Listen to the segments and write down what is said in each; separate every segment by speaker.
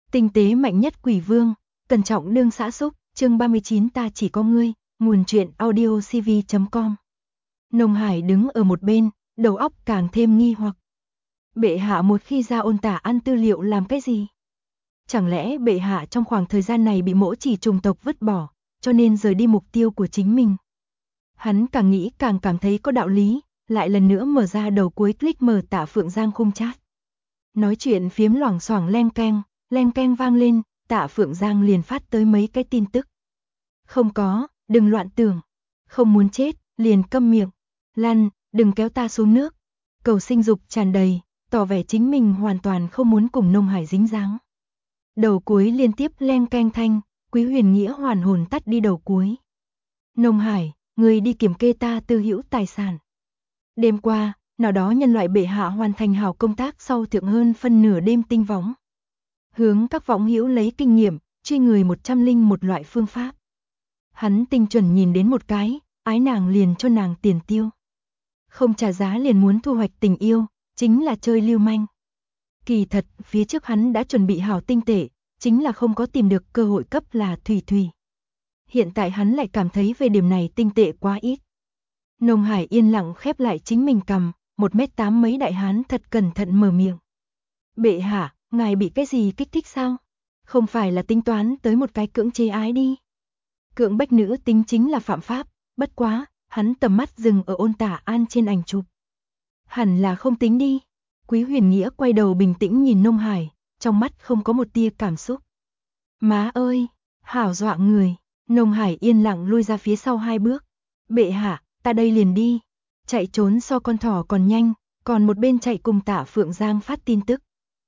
Speaker 1: Tinh tế mạnh nhất quỷ vương, cẩn trọng đương xã xúc, chương 39 ta chỉ có ngươi, nguồn truyện audiocv.com. Nông Hải đứng ở một bên, đầu óc càng thêm nghi hoặc. Bệ hạ một khi ra ôn tả ăn tư liệu làm cái gì? Chẳng lẽ bệ hạ trong khoảng thời gian này bị mỗ chỉ trùng tộc vứt bỏ, cho nên rời đi mục tiêu của chính mình? Hắn càng nghĩ càng cảm thấy có đạo lý, lại lần nữa mở ra đầu cuối click mở Tạ Phượng Giang khung chat. Nói chuyện phiếm loảng xoảng len keng vang lên, Tạ Phượng Giang liền phát tới mấy cái tin tức. Không có, đừng loạn tưởng. Không muốn chết, liền câm miệng. Lăn, đừng kéo ta xuống nước. Cầu sinh dục tràn đầy, tỏ vẻ chính mình hoàn toàn không muốn cùng Nông Hải dính dáng. Đầu cuối liên tiếp len keng thanh, Quý Huyền Nghĩa hoàn hồn tắt đi đầu cuối. Nông Hải, người đi kiểm kê ta tư hữu tài sản. Đêm qua, nào đó nhân loại bệ hạ hoàn thành hảo công tác sau thượng hơn phân nửa đêm tinh võng. Hướng các võng hữu lấy kinh nghiệm, truy người 101 loại phương pháp. Hắn tinh chuẩn nhìn đến một cái, ái nàng liền cho nàng tiền tiêu. Không trả giá liền muốn thu hoạch tình yêu, chính là chơi lưu manh. Kỳ thật, phía trước hắn đã chuẩn bị hảo tinh tệ, chính là không có tìm được cơ hội cấp là Thủy Thủy. Hiện tại hắn lại cảm thấy về điểm này tinh tệ quá ít. Nông Hải yên lặng khép lại chính mình cằm, 1m8 mấy đại hán thật cẩn thận mở miệng. Bệ hạ, ngài bị cái gì kích thích sao? Không phải là tính toán tới một cái cưỡng chế ái đi. Cưỡng bách nữ tính chính là phạm pháp, bất quá, hắn tầm mắt dừng ở ôn tả an trên ảnh chụp. Hẳn là không tính đi. Quý Huyền Nghĩa quay đầu bình tĩnh nhìn Nông Hải, trong mắt không có một tia cảm xúc. Má ơi, hảo dọa người. Nông Hải yên lặng lui ra phía sau 2 bước. Bệ hạ, ta đây liền đi. Chạy trốn so con thỏ còn nhanh, còn một bên chạy cùng Tạ Phượng Giang phát tin tức.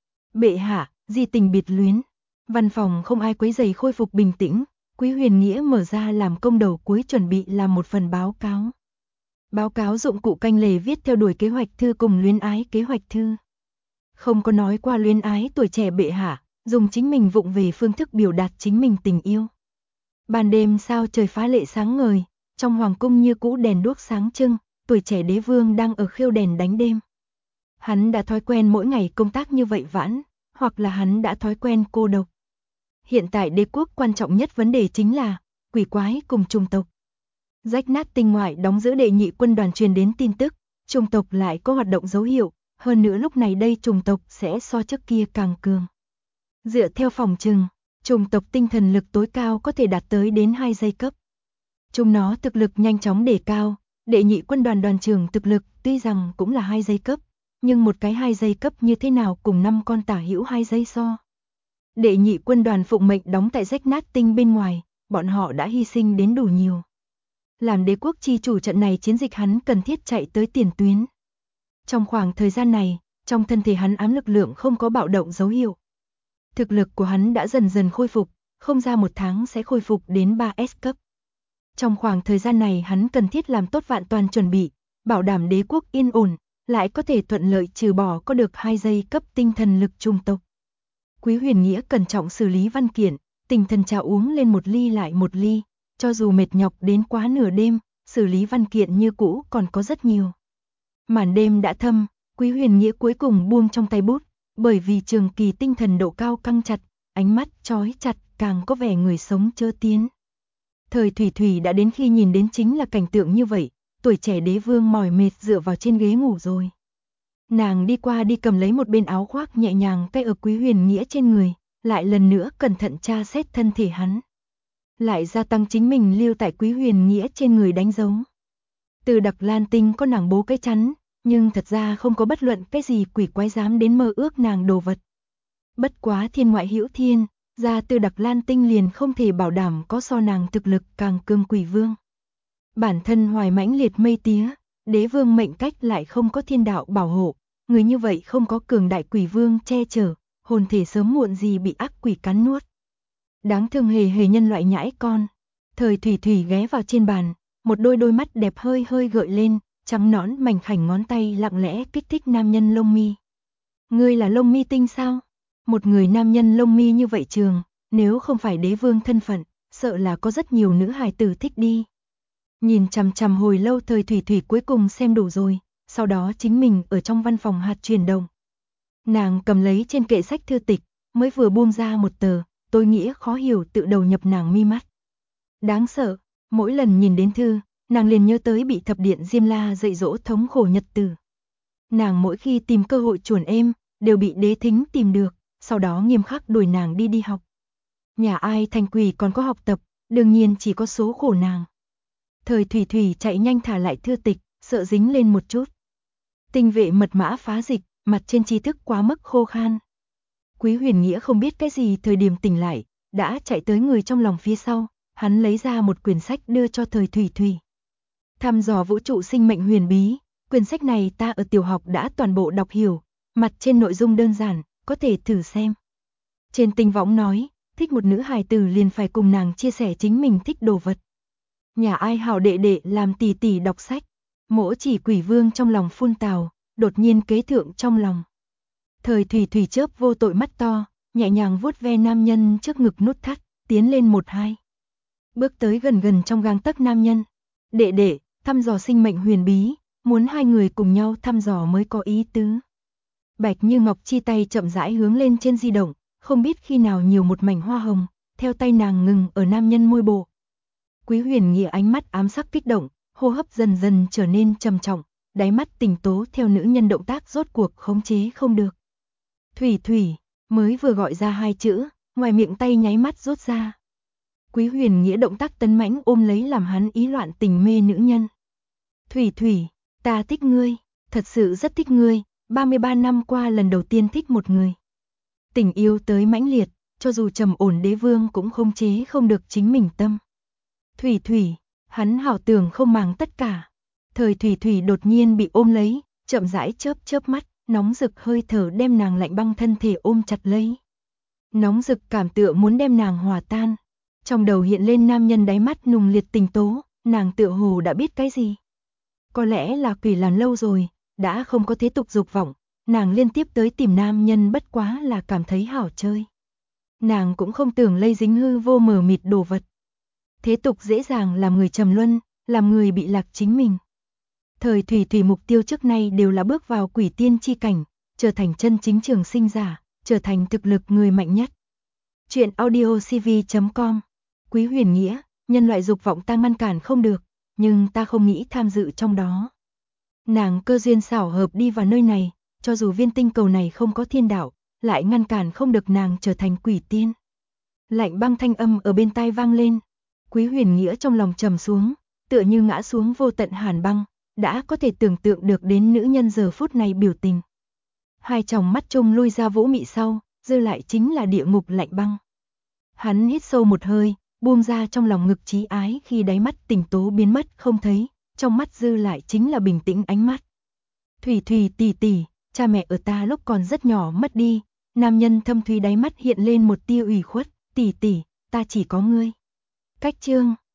Speaker 1: Bệ hạ, di tình biệt luyến. Văn phòng không ai quấy rầy khôi phục bình tĩnh, Quý Huyền Nghĩa mở ra làm công đầu cuối chuẩn bị làm một phần báo cáo. Báo cáo dụng cụ canh lề viết theo đuổi kế hoạch thư cùng luyến ái kế hoạch thư. Không có nói qua luyến ái tuổi trẻ bệ hạ, dùng chính mình vụng về phương thức biểu đạt chính mình tình yêu. Ban đêm sao trời phá lệ sáng ngời, trong hoàng cung như cũ đèn đuốc sáng trưng, tuổi trẻ đế vương đang ở khiêu đèn đánh đêm. Hắn đã thói quen mỗi ngày công tác như vậy vãn, hoặc là hắn đã thói quen cô độc. Hiện tại đế quốc quan trọng nhất vấn đề chính là quỷ quái cùng chủng tộc. Rách nát tinh ngoại đóng giữ đệ nhị quân đoàn truyền đến tin tức, chủng tộc lại có hoạt động dấu hiệu, hơn nữa lúc này đây chủng tộc sẽ so trước kia càng cường. Dựa theo phòng trừng, chủng tộc tinh thần lực tối cao có thể đạt tới đến 2 giây cấp. Chúng nó thực lực nhanh chóng đề cao, đệ nhị quân đoàn đoàn trưởng thực lực tuy rằng cũng là 2 giây cấp, nhưng một cái 2 giây cấp như thế nào cùng 5 con tả hữu 2 giây so. Đệ nhị quân đoàn phụng mệnh đóng tại rách nát tinh bên ngoài, bọn họ đã hy sinh đến đủ nhiều. Làm đế quốc chi chủ trận này chiến dịch hắn cần thiết chạy tới tiền tuyến. Trong khoảng thời gian này, trong thân thể hắn ám lực lượng không có bạo động dấu hiệu. Thực lực của hắn đã dần dần khôi phục, không ra 1 tháng sẽ khôi phục đến 3S cấp. Trong khoảng thời gian này hắn cần thiết làm tốt vạn toàn chuẩn bị, bảo đảm đế quốc yên ổn, lại có thể thuận lợi trừ bỏ có được 2 giây cấp tinh thần lực chủng tộc. Quý Huyền Nghĩa cẩn trọng xử lý văn kiện, tinh thần trà uống lên 1 ly lại 1 ly, cho dù mệt nhọc đến quá nửa đêm, xử lý văn kiện như cũ còn có rất nhiều. Màn đêm đã thâm, Quý Huyền Nghĩa cuối cùng buông trong tay bút, bởi vì trường kỳ tinh thần độ cao căng chặt, ánh mắt chói chặt càng có vẻ người sống chớ tiến. Thời Thủy Thủy đã đến khi nhìn đến chính là cảnh tượng như vậy, tuổi trẻ đế vương mỏi mệt dựa vào trên ghế ngủ rồi. Nàng đi qua đi cầm lấy một bên áo khoác nhẹ nhàng tay ở Quý Huyền Nghĩa trên người, lại lần nữa cẩn thận tra xét thân thể hắn. Lại gia tăng chính mình lưu tại Quý Huyền Nghĩa trên người đánh dấu. Từ Đặc Lan Tinh có nàng bố cái chắn, nhưng thật ra không có bất luận cái gì quỷ quái dám đến mơ ước nàng đồ vật. Bất quá thiên ngoại hữu thiên, ra từ Đặc Lan Tinh liền không thể bảo đảm có so nàng thực lực càng cường quỷ vương. Bản thân hoài mãnh liệt mây tía, đế vương mệnh cách lại không có thiên đạo bảo hộ, người như vậy không có cường đại quỷ vương che chở, hồn thể sớm muộn gì bị ác quỷ cắn nuốt. Đáng thương hề hề nhân loại nhãi con. Thời Thủy Thủy ghé vào trên bàn, một đôi mắt đẹp hơi hơi gợi lên, trắng nõn mảnh khảnh ngón tay lặng lẽ kích thích nam nhân lông mi. Ngươi là lông mi tinh sao? Một người nam nhân lông mi như vậy trường, nếu không phải đế vương thân phận, sợ là có rất nhiều nữ hài tử thích đi. Nhìn chằm chằm hồi lâu Thời Thủy Thủy cuối cùng xem đủ rồi, sau đó chính mình ở trong văn phòng hạt chuyển động. Nàng cầm lấy trên kệ sách thư tịch, mới vừa buông ra một tờ, tôi nghĩa khó hiểu tự đầu nhập nàng mi mắt. Đáng sợ, mỗi lần nhìn đến thư, nàng liền nhớ tới bị thập điện Diêm La dạy dỗ thống khổ nhật tử. Nàng mỗi khi tìm cơ hội chuồn êm, đều bị Đế Thính tìm được, sau đó nghiêm khắc đuổi nàng đi học. Nhà ai thành quỷ còn có học tập, đương nhiên chỉ có số khổ nàng. Thời Thủy Thủy chạy nhanh thả lại thư tịch, sợ dính lên một chút. Tinh vệ mật mã phá dịch, mặt trên tri thức quá mức khô khan. Quý Huyền Nghĩa không biết cái gì thời điểm tỉnh lại, đã chạy tới người trong lòng phía sau, hắn lấy ra một quyển sách đưa cho Thời Thủy Thủy. Thăm dò vũ trụ sinh mệnh huyền bí, quyển sách này ta ở tiểu học đã toàn bộ đọc hiểu, mặt trên nội dung đơn giản, có thể thử xem. Trên tinh võng nói, thích một nữ hài tử liền phải cùng nàng chia sẻ chính mình thích đồ vật. Nhà ai hảo đệ đệ làm tỷ tỷ đọc sách, Mỗ Chỉ Quỷ Vương trong lòng phun tào, đột nhiên kế thượng trong lòng. Thời Thủy Thủy chớp vô tội mắt to, nhẹ nhàng vuốt ve nam nhân trước ngực nút thắt, tiến lên 1-2. Bước tới gần trong gang tấc nam nhân. Đệ đệ, thăm dò sinh mệnh huyền bí, muốn hai người cùng nhau thăm dò mới có ý tứ. Bạch Như Ngọc chi tay chậm rãi hướng lên trên di động, không biết khi nào nhiều một mảnh hoa hồng, theo tay nàng ngừng ở nam nhân môi bộ. Quý Huyền Nghĩa ánh mắt ám sắc kích động, hô hấp dần dần trở nên trầm trọng, đáy mắt tình tố theo nữ nhân động tác rốt cuộc khống chế không được. Thủy Thủy, mới vừa gọi ra 2 chữ, ngoài miệng tay nháy mắt rút ra. Quý Huyền Nghĩa động tác tấn mãnh ôm lấy làm hắn ý loạn tình mê nữ nhân. Thủy Thủy, ta thích ngươi, thật sự rất thích ngươi, 33 năm qua lần đầu tiên thích một người. Tình yêu tới mãnh liệt, cho dù trầm ổn đế vương cũng khống chế không được chính mình tâm. Thủy Thủy, hắn hảo tưởng không màng tất cả. Thời Thủy Thủy đột nhiên bị ôm lấy, chậm rãi chớp mắt, nóng rực hơi thở đem nàng lạnh băng thân thể ôm chặt lấy. Nóng rực cảm tựa muốn đem nàng hòa tan. Trong đầu hiện lên nam nhân đáy mắt nùng liệt tình tố, nàng tựa hồ đã biết cái gì. Có lẽ là quỷ làm lâu rồi, đã không có thế tục dục vọng, nàng liên tiếp tới tìm nam nhân bất quá là cảm thấy hảo chơi. Nàng cũng không tưởng lây dính hư vô mờ mịt đồ vật. Thế tục dễ dàng làm người trầm luân, làm người bị lạc chính mình. Thời Thủy Thủy mục tiêu trước nay đều là bước vào quỷ tiên chi cảnh, trở thành chân chính trường sinh giả, trở thành thực lực người mạnh nhất. Chuyện audiocv.com. Quý Huyền Nghĩa, nhân loại dục vọng ta ngăn cản không được, nhưng ta không nghĩ tham dự trong đó. Nàng cơ duyên xảo hợp đi vào nơi này, cho dù viên tinh cầu này không có thiên đạo, lại ngăn cản không được nàng trở thành quỷ tiên. Lạnh băng thanh âm ở bên tai vang lên. Quý Huyền Nghĩa trong lòng trầm xuống, tựa như ngã xuống vô tận hàn băng, đã có thể tưởng tượng được đến nữ nhân giờ phút này biểu tình. Hai tròng mắt trung lui ra vũ mị sau, dư lại chính là địa ngục lạnh băng. Hắn hít sâu một hơi, buông ra trong lòng ngực chí ái khi đáy mắt tình tố biến mất không thấy, trong mắt dư lại chính là bình tĩnh ánh mắt. Thủy Thủy tỷ tỷ, cha mẹ ở ta lúc còn rất nhỏ mất đi, nam nhân thâm thúy đáy mắt hiện lên một tia ủy khuất, tỷ tỷ, ta chỉ có ngươi. Cách chương